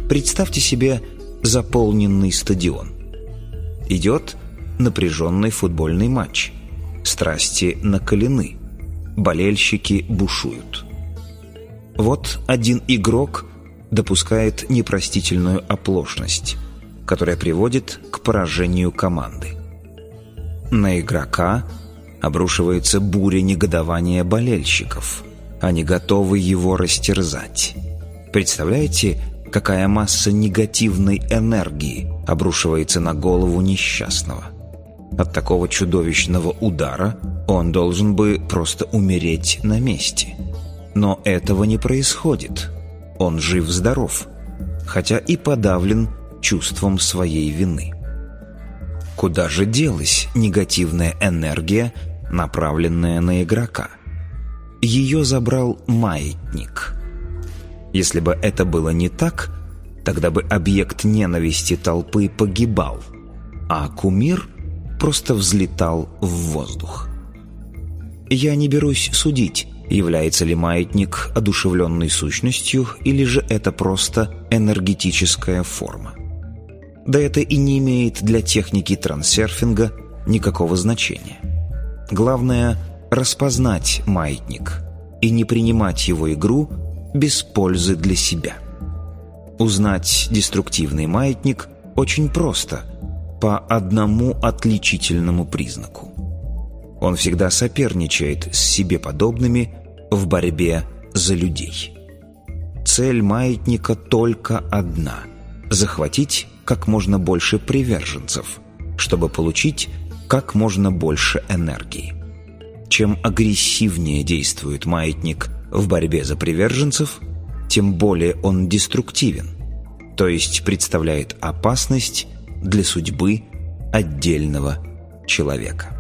Представьте себе заполненный стадион. Идет напряженный футбольный матч. Страсти накалены. Болельщики бушуют. Вот один игрок допускает непростительную оплошность, которая приводит к поражению команды. На игрока обрушивается буря негодования болельщиков. Они готовы его растерзать. Представляете, какая масса негативной энергии обрушивается на голову несчастного? От такого чудовищного удара он должен бы просто умереть на месте. Но этого не происходит. Он жив-здоров, хотя и подавлен чувством своей вины. Куда же делась негативная энергия, направленная на игрока? Ее забрал маятник. Если бы это было не так, тогда бы объект ненависти толпы погибал, а кумир просто взлетал в воздух. Я не берусь судить, является ли маятник одушевленной сущностью или же это просто энергетическая форма. Да это и не имеет для техники трансерфинга никакого значения. Главное – распознать маятник и не принимать его игру без пользы для себя. Узнать деструктивный маятник очень просто, по одному отличительному признаку. Он всегда соперничает с себе подобными в борьбе за людей. Цель маятника только одна – захватить как можно больше приверженцев, чтобы получить как можно больше энергии. Чем агрессивнее действует маятник в борьбе за приверженцев, тем более он деструктивен, то есть представляет опасность для судьбы отдельного человека.